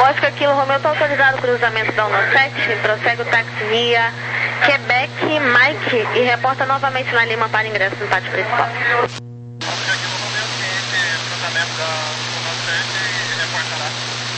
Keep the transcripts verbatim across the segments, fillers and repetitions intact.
Oscar Kilo Romeo, está autorizado o cruzamento da um sete, prossegue o táxi via Quebec, Mike, e reporta novamente na Lima para ingresso no pátio principal. Oscar Kilo Romeo, ciente, cruzamento da um sete e reportará.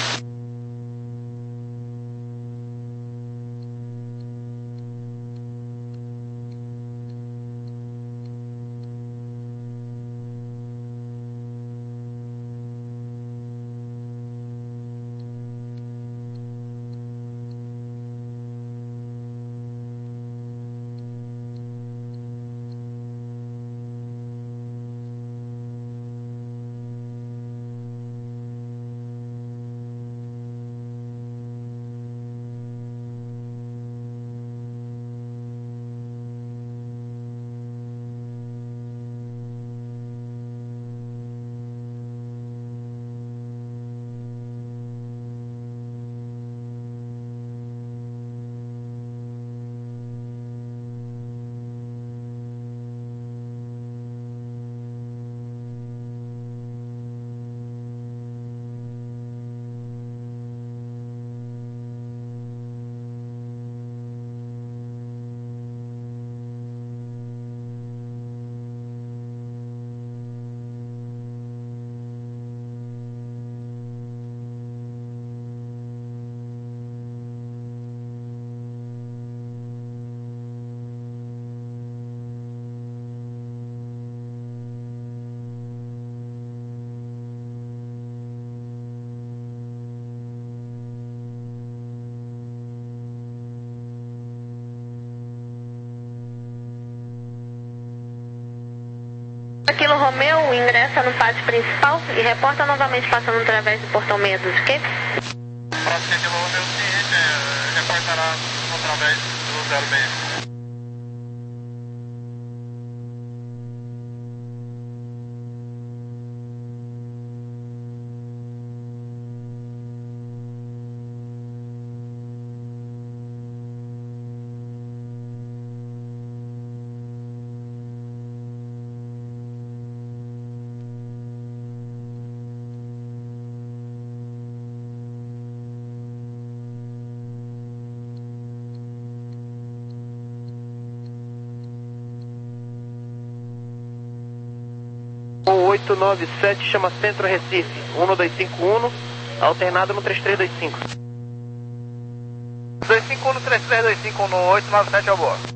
Kilo Romeo ingressa no pátio principal e reporta novamente passando através do portão seis doze, ok? Oscar Kilo Romeo, ciente, reportará através do zero seis. oito nove sete chama Centro Recife, um dois cinco um, alternado no três três dois cinco. dois cinco um, três três dois cinco, no oito nove sete ao bordo.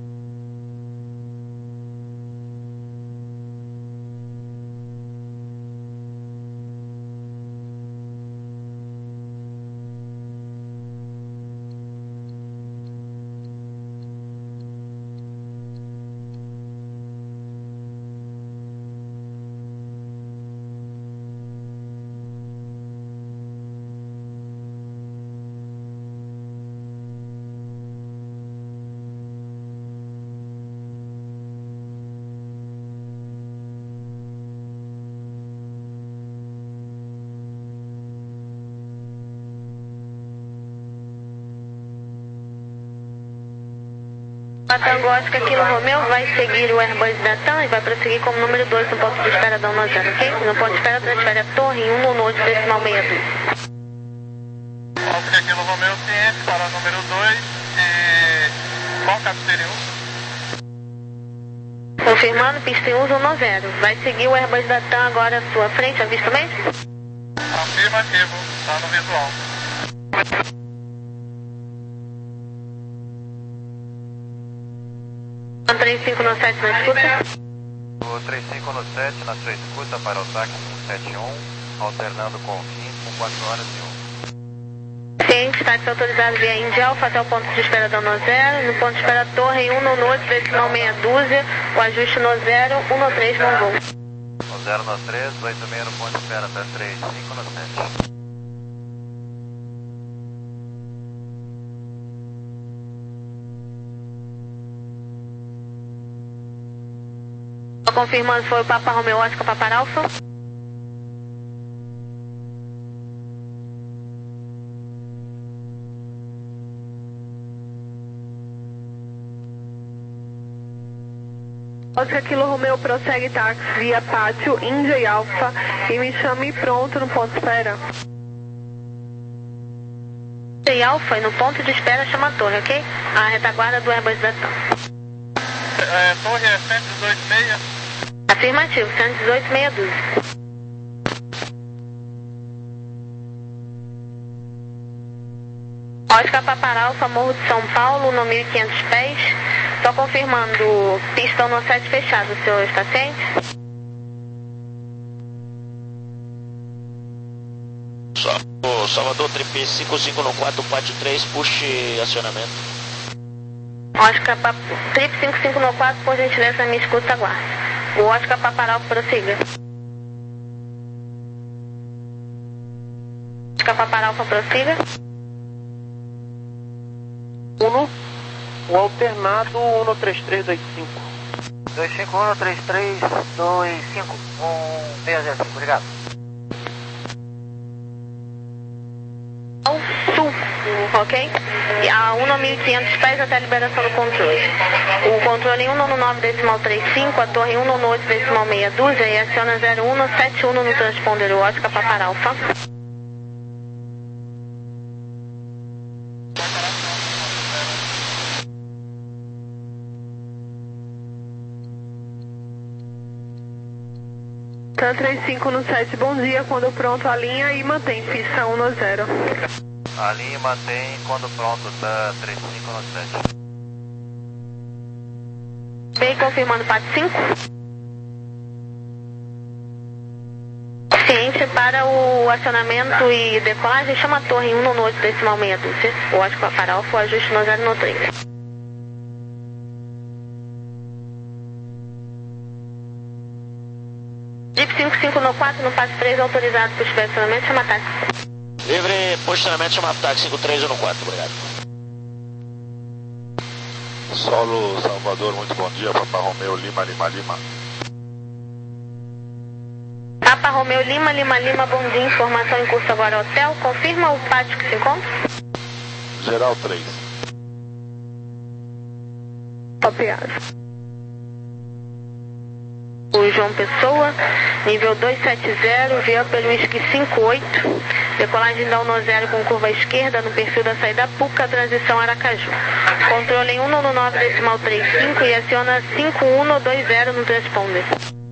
Tango Oscar Kilo Romeo vai seguir o Airbus da TAM e vai prosseguir como número dois no ponto de espera da um zero, ok? No ponto de espera transfere a torre em um nono decimal seis dois. Oscar Kilo Romeo, ciente, para o número dois e qual capitânia um? Confirmando, pista em uso um zero. Vai seguir o Airbus da TAM agora à sua frente, avistamento? Afirmativo, está no visual. três cinco no sete na escuta. O três cinco no sete na sua escuta para o táxi um sete um, alternando com fim com quatro horas e um. Ciente, táxi autorizado via Indy Alpha até o ponto de espera da um zero. No ponto de espera torre em um nono decimal meia dúzia. O ajuste no zero, um no três no voo. No zero no três, oito meio no ponto de espera até três cinco no sete. Confirmando, foi o Papa Romeo Oscar Papa Alfa. Oscar Kilo Romeo prossegue táxi via pátio India e Alfa e me chame pronto no ponto de espera. E Alfa, no ponto de espera chama a torre, ok? A retaguarda do Airbus da TAM. É, torre é cento e dezoito seis. Afirmativo, cento e dezoito meia dúzia. Oscar Paparalfa, Morro de São Paulo, no mil e quinhentos pés. Só confirmando, pistão no sete fechado, o senhor está ciente? Salvador, tripé cinco cinco no quatro, pátio três, puxe acionamento. Oscar Pap... Trip cinco cinco no quatro, por gentileza, me escuta, aguarde. O Oscar Paparalfa, prossiga. Oscar Paparalfa, prossiga. Uno, o alternado um três três dois cinco. dois cinco um, três três dois cinco, um seis zero cinco, obrigado. Ao sul, ok? E a um mil e quinhentos pés até a liberação do controle. O controle em um nove decimal trinta e cinco, a torre um oito decimal meia dúzia e aciona zero um sete um no transponder o Oscar Paparalfa. TAM trinta e cinco no sete, bom dia, quando pronto a linha e mantém pista um no zero. A linha mantém quando pronto, tá trinta e cinco no sete. Bem, confirmando P A T cinco. Ciente para o acionamento e decolagem, chama a torre em um oito decimal meia dúzia. O Oscar Paparalfa, o ajuste no zero no três. Jeep cinco cinco no quatro, no passo três, autorizado para o estacionamento, chama táxi. Livre, posicionamento, chama táxi cinco três um no quatro, obrigado. Solo Salvador, muito bom dia, Papa Romeu, Lima, Lima, Lima. Papa Romeu, Lima, Lima, Lima, bom dia, informação em curso agora, hotel, confirma o pátio que se encontra? Geral três. Copiado. O João Pessoa, nível dois sete zero, via pelo Whisky cinco oito, decolagem da um zero com curva esquerda no perfil da saída Puca, transição Aracaju. Controle em um nove decimal trinta e cinco e aciona cinco um dois zero no transponder.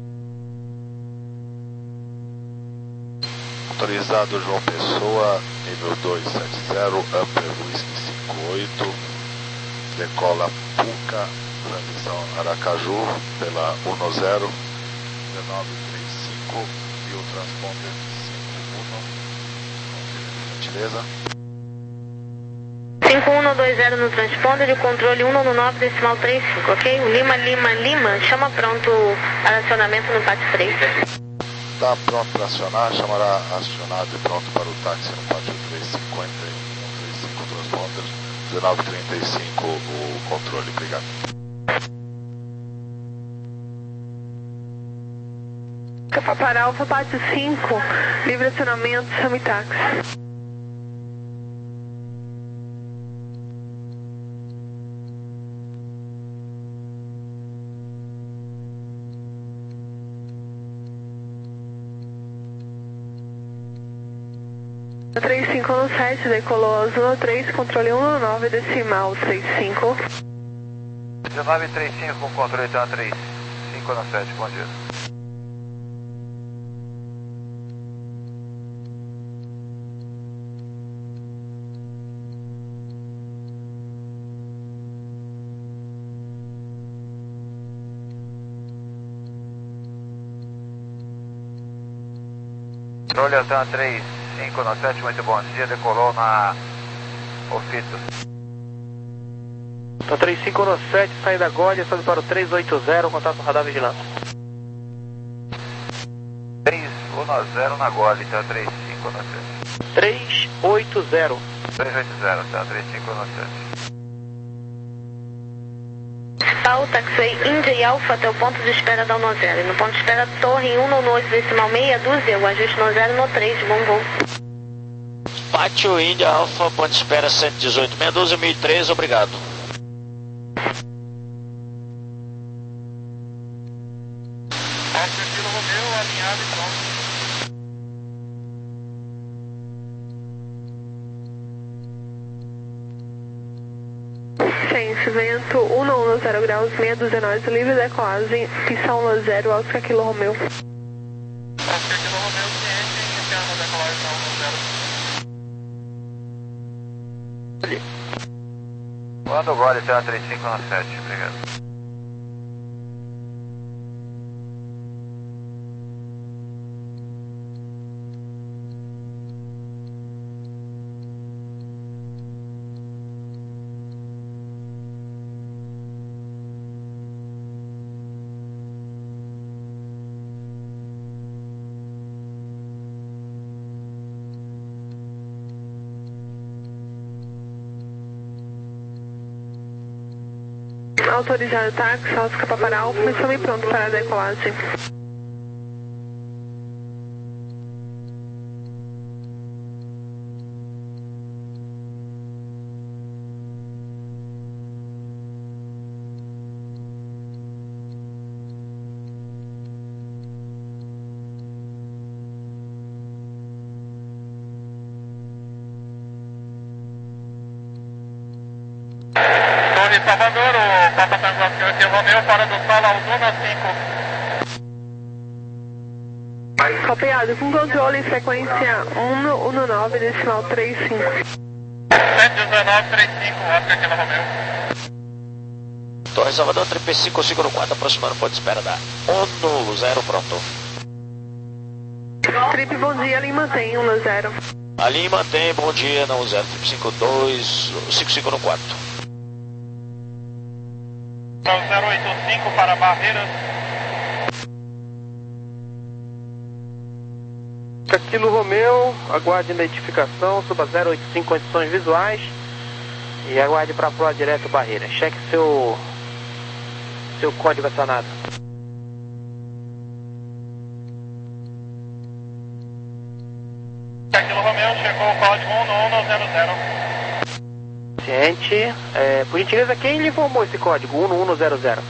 Autorizado João Pessoa, nível dois sete zero, Upper Whisky cinco oito, decola Puca, transição Aracaju, pela um zero, dezenove trinta e cinco e o transponder cinco um, gentileza. cinco um dois zero no transponder e o controle um nove decimal trinta e cinco, ok? O Lima, Lima, Lima, chama pronto para acionamento no pátio três. Está pronto para acionar, chamará acionado e pronto para o táxi no pátio três cinquenta e um, trinta e cinco transponder, dezenove trinta e cinco o controle, obrigado. Paparalfa, pátio cinco, livre acionamento, chame táxi. trinta e cinco no sete, decolou zona três, controle um nove decimal trinta e cinco. dezenove trinta e cinco com controle TAM trinta e cinco no sete, bom dia. Controle TAM trinta e cinco no sete, muito bom dia, decolou na Ofito. TAM trinta e cinco no sete, saída Gólia, sobe para o três oito zero, contato radar vigilância. três um zero na Gole, TAM trinta e cinco no sete. três oito zero. três oito zero, TAM trinta e cinco no sete. Pau, taxiway Índia e Alfa até o ponto de espera da um zero. E no ponto de espera, torre em um oito decimal meia dúzia, o ajuste no zero no três, bom voo. Pátio Índia Alfa, ponto de espera cento e dezoito, meia dúzia, mil e três, obrigado. Pátio Kilo Romeu, alinhado e pronto. zero graus, meia dúzia nós, livre decolagem, pista um zero, Oscar Kilo Romeu. Oscar Kilo Romeu, ciente, iniciando a decolagem na um zero. Quando o Gole T A três cinco um sete, obrigado. Autorizado táxi, Oscar Papa Alfa, estamos pronto para a decolagem. Torre Salvador, o Papa Tango Oscar Kilo Romeu, fora do solo, Alduna cinco. Copiado, com controle, frequência um um nove, decimal três cinco. sete um nove três cinco, Oscar Kilo Romeu. Torre Salvador, tripé cinco, cinco quatro, aproximando, pode espera da um zero, pronto. Trip, bom dia, ali mantém um zero. Ali mantém, bom dia, na um zero, tripé cinco dois, cinco cinco quatro. zero oito cinco para Barreiras. Kilo Romeu, aguarde identificação, suba zero oito cinco, condições visuais e aguarde para a proa direto Barreira. Cheque seu, seu código acionado. Kilo Romeu, chegou o código um um zero zero. Ciente, é, por gentileza, quem lhe informou esse código um um zero zero?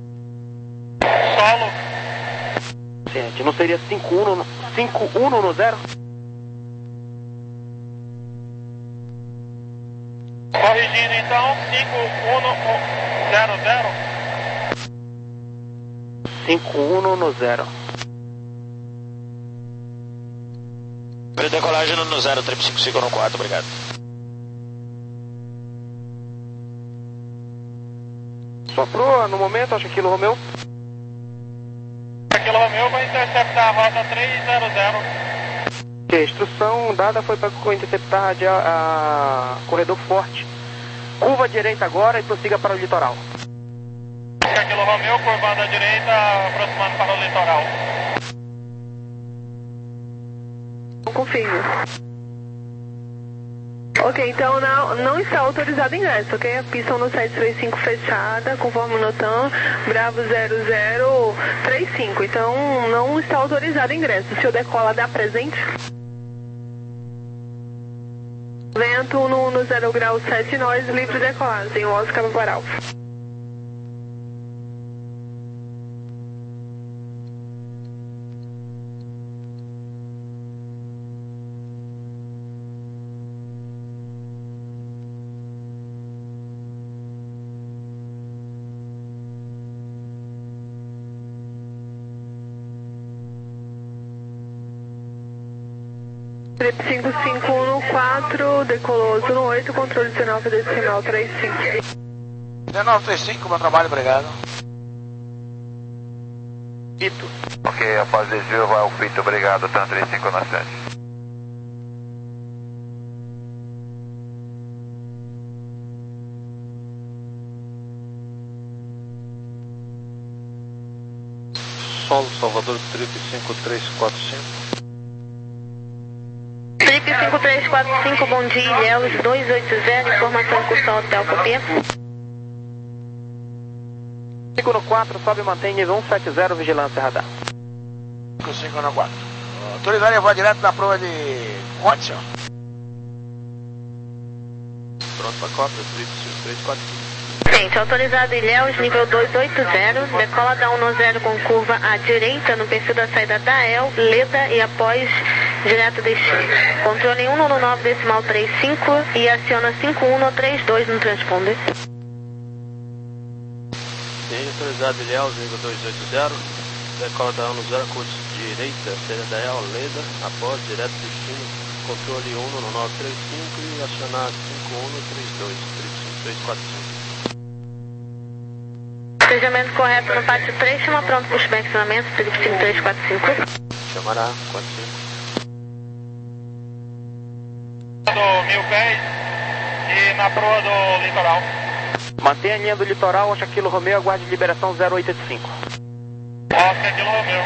Solo. Ciente, não seria cinco um um zero? Corrigindo então, cinco um zero zero. cinco um zero. Decolagem no zero, tripé cinco cinco quatro, obrigado. Sua proa, no momento, acho que Kilo Romeu. Kilo Romeu vai interceptar a rota três zero zero. A instrução dada foi para interceptar a, a corredor forte. Curva à direita agora e prossiga para o litoral. Kilo Romeu, curvando à direita, aproximando para o litoral. Confirmo. Ok, então não, não está autorizado ingresso, ok? A pista um sete três cinco fechada, conforme o Notan, Bravo zero zero três cinco. Então não está autorizado ingresso. O senhor decola dá presente? Vento no, no zero grau sete, nós, livre decolagem, Oscar Papa Alfa. Trip cinco cinco um quatro, decolou zero oito, controle dezenove decimal três cinco. dezenove três cinco, bom trabalho, obrigado. Pito. Ok, após desvio vai ao Pito, obrigado, T A três cinco um sete. Solo Salvador, Trip cinco três quatro cinco. Trip cinco três quatro cinco, bom dia, Ilhéus dois oito zero, informação cursão hotel, copia. cinco quatro, sobe e mantém nível um sete zero, vigilância radar. cinco cinco quatro. Autorizado a voar direto na proa de Watson. Pronto para cópia, Trip cinco três quatro cinco. Gente, autorizado Ilhéus, nível dois oito zero, decola da um zero com curva à direita no perfil da saída da E L, Leda e após direto destino. Controle um um nove decimal três cinco e aciona cinco um três dois no transponder. Ciente autorizado Ilhéus, nível dois oito zero. Decola da ano zero, curso direita, saída da El, Leda, após, direto destino, controle um no nove três cinco e acionar cinco um no trinta e dois, trinta e cinco, seis quatro cinco. Despejamento correto no pátio três, chama pronto para o estacionamento, trinta e cinco, três quatro cinco. Chamará, quatro cinco. Do mil pés e na proa do litoral. Mantenha a linha do litoral, Oscar Kilo Romeo, aguarde liberação zero oito oito cinco. Oscar Kilo Romeo.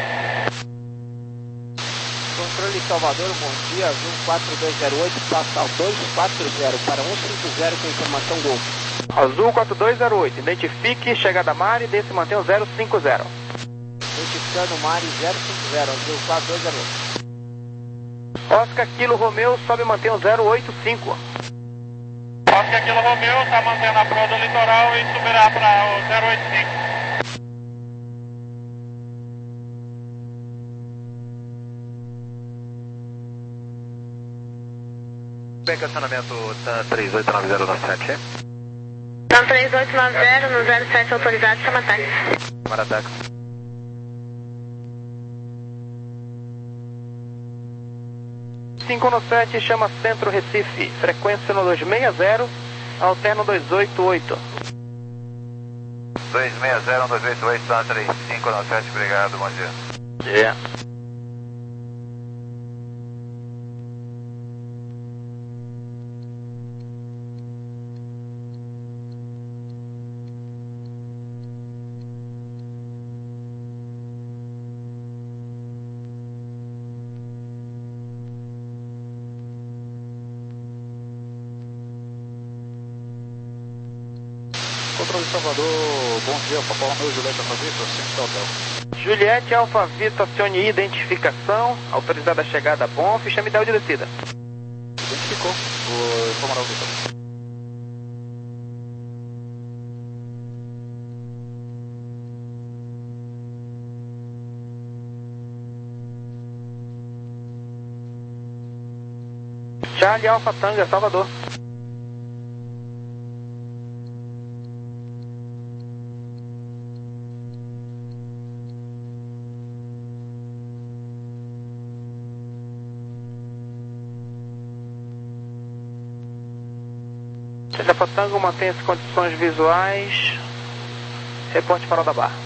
Controle Salvador, bom dia, Azul quatro dois zero oito, passa dois quatro zero para um cinco zero com informação Golf. Azul quatro dois zero oito, identifique chegada Mari, desce e mantenha o zero cinco zero. Identificando Mari zero cinco zero, Azul quatro dois zero oito. Oscar Kilo Romeo, sobe e mantém o zero oito cinco. Oscar Kilo Romeo, está mantendo a proa do litoral e subirá para o zero oito cinco. Bem, estacionamento TAM três oito nove zero nove sete. TAM três oito nove zero no zero sete autorizado, chama táxi. Chama táxi. cinco um sete, chama Centro Recife, frequência no dois seis zero, alterno dois oito oito. dois seis zero, dois oito oito, TAM três cinco nove sete, obrigado, bom dia. Yeah. Controle Salvador, bom dia, Papai Romeu, Juliette Alfa Vitor, cinco Hotel. Juliette Alfa Vitor, acione identificação, autorizada a chegada bom, ficha ideal de descida. Identificou, vou informar o Vitor. Charlie Alfa Tanga, Salvador. Alfa Tango, mantenha as condições visuais. Reporte Farol da Barra.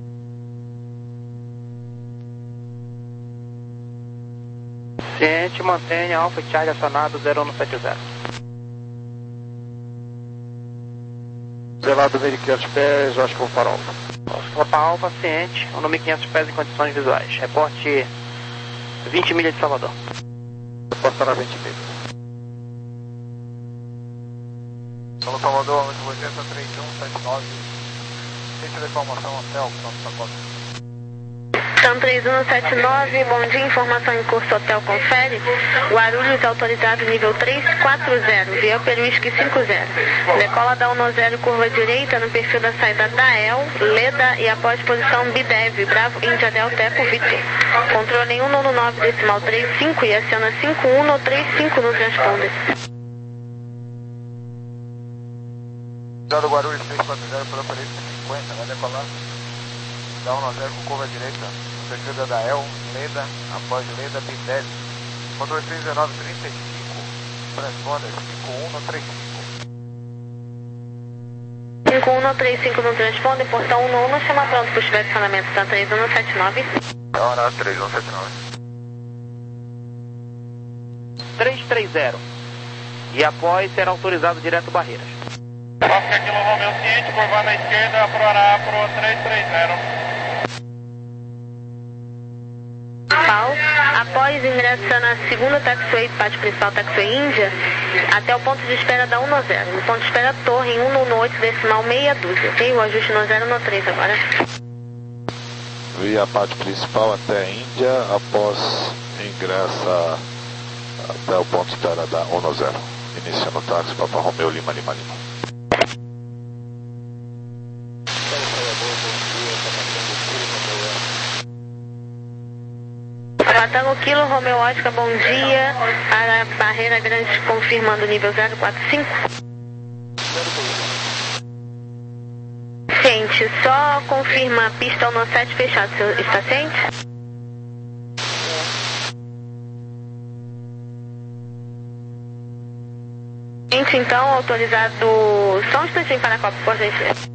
Ciente, mantenha Alfa Charlie acionado zero um sete zero. Zelado meio quinhentos pés, Oscar Papa Alfa. Oscar Papa Alfa, ciente, o número quinhentos pés em condições visuais. Reporte vinte milhas de Salvador. Reportará vinte milhas. Solo Salvador, oitenta três um sete nove. Centro de informação, hotel, pronto, pacote. TAM três um sete nove, bom dia, informação em curso hotel, confere. Guarulhos autorizado nível três quatro zero, via Peruísque cinco zero. Decola da um zero, curva direita no perfil da saída da El, Leda e após posição Bidev, Bravo, Índia, Delteco, Victor. Controle um no nove decimal três cinco e aciona cinco um no três cinco no transponder. Cuidado Guarulhos três quatro zero, por aparelho cinquenta, vai decolar. Dá um zero com curva direita, perfil da Dael, Leda, após Leda, Bidev. Controle três nove trinta e cinco, transponder cinco um no trinta e cinco. cinco um no trinta e cinco no transponder, portão um no um, chama pronto para o estacionamento TAM três um sete nove. É hora três um sete nove. três três zero. E após será autorizado direto Barreiras. Oscar Kilo Romeo, ciente, curva na esquerda, proará pro três três zero. Pau, após ingressar na segunda taxiway, pátio principal taxiway Índia, até o ponto de espera da um zero. No ponto de espera torre em um no oito decimal meia dúzia, ok? O ajuste no zero no três agora. Via pátio principal até a Índia, após ingressa até o ponto de espera da um zero. Iniciando o táxi, Papa Romeu, Lima, Lima, Lima. Tango Kilo, Romeo Oscar, bom dia. A Barreira Grande confirmando nível zero quatro cinco. Ciente, Ciente, só confirma a pista no sete fechado, você está ciente? Ciente, então, autorizado, só um instantinho para a Copa, por gentileza.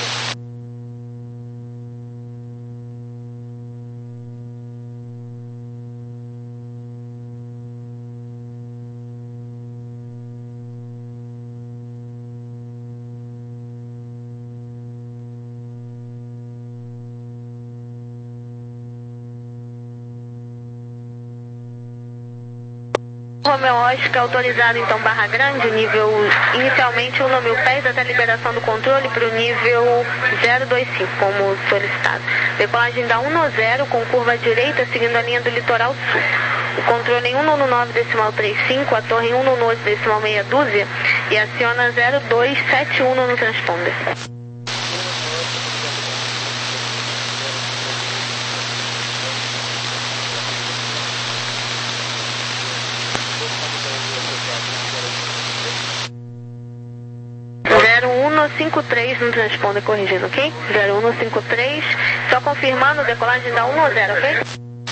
Romeo Oscar autorizado então Barra Grande, nível inicialmente um mil pés até a liberação do controle para o nível zero dois cinco, como solicitado. Decolagem da um zero com curva direita seguindo a linha do litoral sul. O controle em um nove decimal trinta e cinco, a torre em um doze decimal meia dúzia e aciona zero dois sete um no transponder. zero um cinco três no transponder, corrigindo, ok? zero um cinco três, só confirmando decolagem da um zero, ok?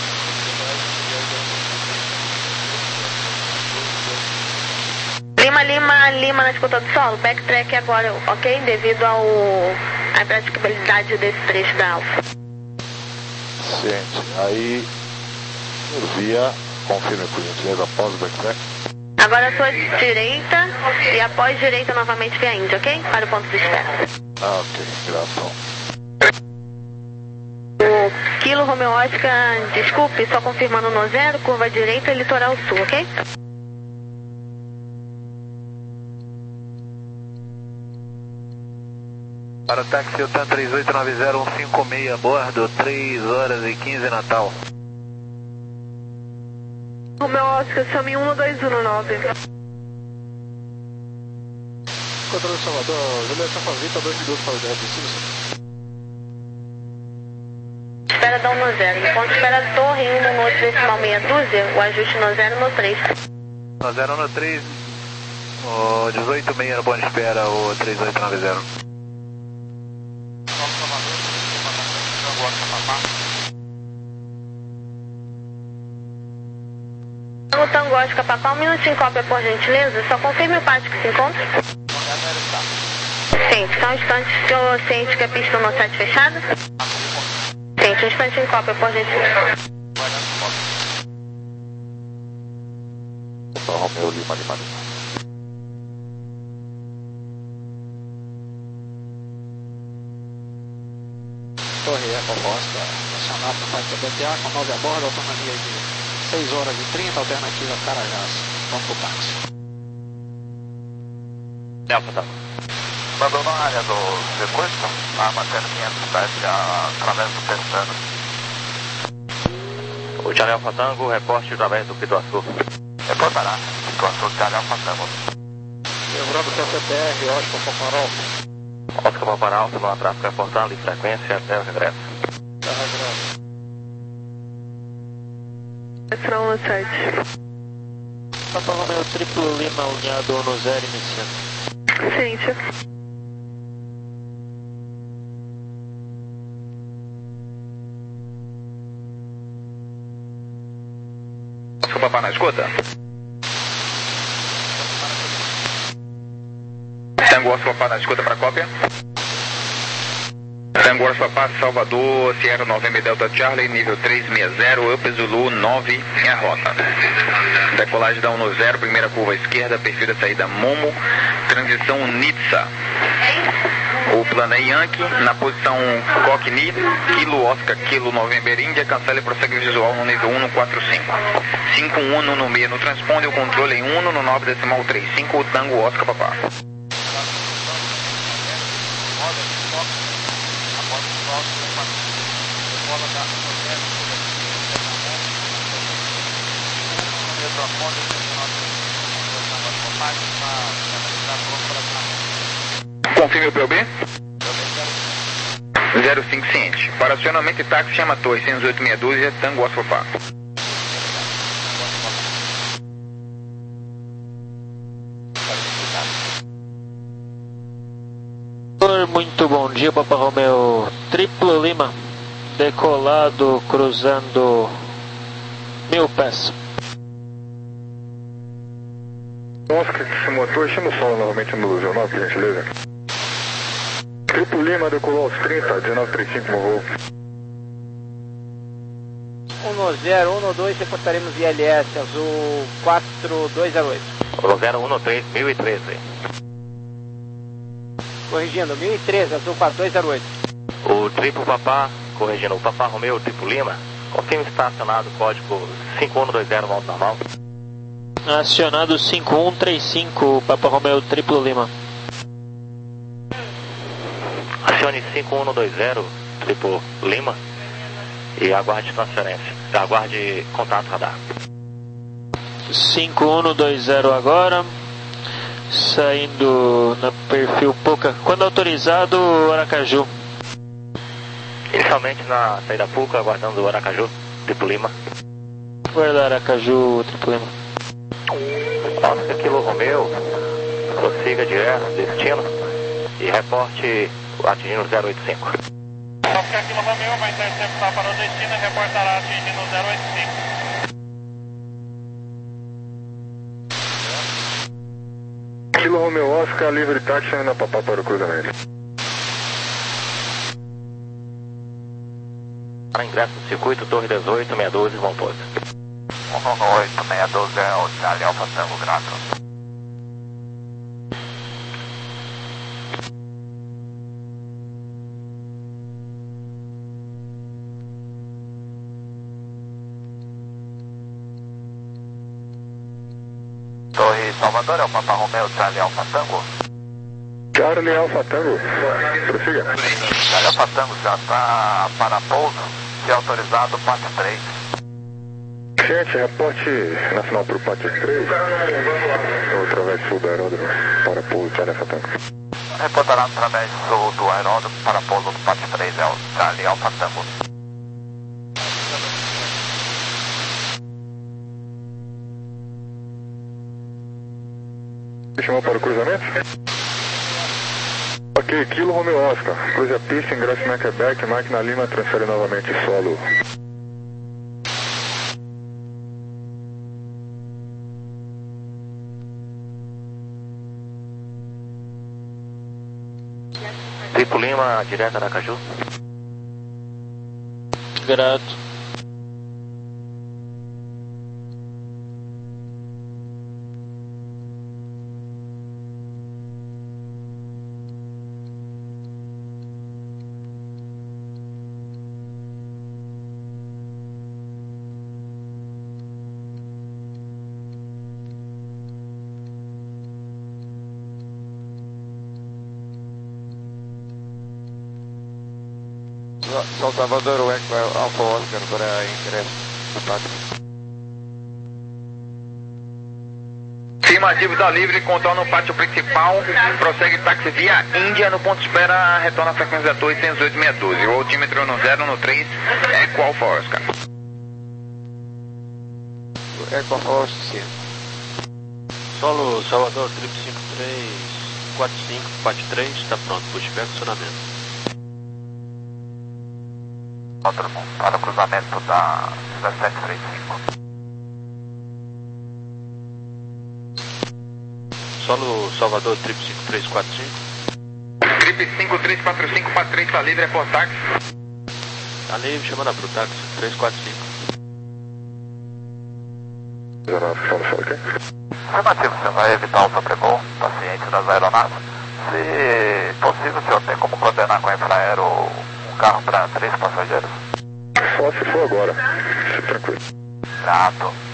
Lima, Lima, Lima na escuta do solo, backtrack agora, ok? Devido ao à praticabilidade desse trecho da Alfa. Ciente, aí via, confirme por gentileza, após o backtrack. Agora a sua direita e após direita novamente via Índia, ok? Para o ponto de espera. Ah, ok, gração. O Kilo Romeo Oscar, desculpe, só confirmando no zero, curva direita, litoral sul, ok? Para o táxi Utan três oito nove zero um cinco seis, a bordo, três horas e quinze Natal. Romeo Oscar, chame um dois um nove. Controle Salvador, Julieta Favita, dois minutos para o dez, Espera da um zero, enquanto espera a torre em um no decimal meia dúzia, o ajuste no zero no três. No zero no três, o dezoito seis no ponto de espera, o três oito nove zero. O Tango Oscar Papá, um minutinho cópia por gentileza, só confirme o pátio que se encontra. Ciente, só um instante, senhor ciente que a pista no sete fechada? Ciente, um instante em cópia por gentileza. Só Romeo Lima, Lima, Lima. Torre Eco Costa, estacionado no Pátio B T A com nove a bordo, autonomia de seis horas e trinta, alternativa Carajás. Vamos pro táxi. Delta, tá. Mandou na área do sequestro, a matéria quinhentos sete, através do Pestano. O Charlie Alfa Tango, reporte através do Pituaçu. Reportará, Pituaçu, Charlie Alfa Tango. Lembrando que a C P R, Oscar Paparal. Oscar Paparal, no tráfego reportando em frequência até o regresso. Até o regresso. Extra um sete. Papa Romeo triplo Lima, alinhado no zero, iniciando. Ciente. Oscar Papá na escuta? Tango Oscar Papá na escuta para cópia? Tango Oscar Papá, Salvador, Sierra November Delta Charlie, nível três seis zero, Up Zulu nove, em a rota. Decolagem da um zero, primeira curva esquerda, perfil da saída Momo, transição Nitsa. O plano é Yankee, na posição Cockney, Kilo Oscar, Kilo November Índia, cancela e prossegue visual no nível um no quatro cinco. cinco um no meio no transponder, o controle em um no nove decimal trinta e cinco, o Tango Oscar Papá. Confirme o P O B? zero cinco ciente. Para acionamento e táxi, chama a torre cento e oito meia dúzia, Tango Oscar Papá. Muito bom dia, Papa Romeo Triplo Lima, decolado cruzando mil pés. Oscar, esse motor, chama o solo novamente no dezenove, por gentileza. Triplo Lima decolou aos trinta, dezenove trinta e cinco no voo. um zero um dois, reportaremos I L S azul quatro dois zero oito. um zero um três, mil e treze. Corrigindo, mil e treze, azul quatro dois zero oito. O triplo Papá, corrigindo, o Papá Romeo Triplo Lima, confirma estacionado, código cinco um dois zero, volta normal. Acionado cinco um três cinco, Papa Romeo Triplo Lima. Acione cinco um dois zero, Triplo Lima, e aguarde transferência. Aguarde contato radar. cinco um dois zero agora, saindo na perfil Puca. Quando autorizado, Aracaju. Inicialmente na saída Puca, aguardando o Aracaju, Triplo Lima. Guardar Aracaju, Triplo Lima. Oscar Kilo Romeo, prossiga direto, destino, e reporte atingindo zero oito cinco. Oscar Kilo Romeo vai interceptar para o destino e reportará atingindo zero oito cinco. Kilo Romeo Oscar, livre táxi na Papá para o cruzamento. Para ingresso do circuito, Torre dezoito, seis doze, vão todos. um oito, seis doze é o Charlie Alfa Tango, grato. Torre Salvador, é o Papa Romeo, Charlie Alfa Tango. Charlie Alfa Tango, prossiga. Charlie Alfa Tango já está para pouso, se autorizado, parte três. Gente, reporte nacional para o parte três, através sul do aeródromo, para pouso, Charlie Alfa Tango. Reportará através sul do aeródromo para pouso do parte três, é o Charlie Alfa Tango. Chamou para o cruzamento? Ok, Kilo Romeo Oscar. Cruze a pista, ingresso na Quebec, máquina Lima, transfere novamente solo. Triplo Lima, direto a Aracaju. Grato. São Salvador, o Eco Alfa Oscar para ingresso do pátio. Afirmativo, está livre, contorna o pátio principal, prossegue táxi via Índia, no ponto de espera, retorna a frequência da torre cento e oito, seis doze, o altímetro no zero, no três, Eco Alfa Oscar. Eco Alfa Oscar, sim. Solo Salvador, triplo cinco três quatro cinco, parte três, está pronto, pushback, acionamento. Para o cruzamento da dezessete trinta e cinco. Solo Salvador, triplo cinco três quatro cinco. Trip cinco três quatro cinco, parte três está livre, é por táxi. Está livre, chamando para o táxi, três quatro cinco. Afirmativo, você vai evitar o sobrevoo, está ciente das aeronaves. Se possível, o senhor tem como coordenar com a Infraero um carro para três passageiros? Só se for agora, se tranquilo. Grato.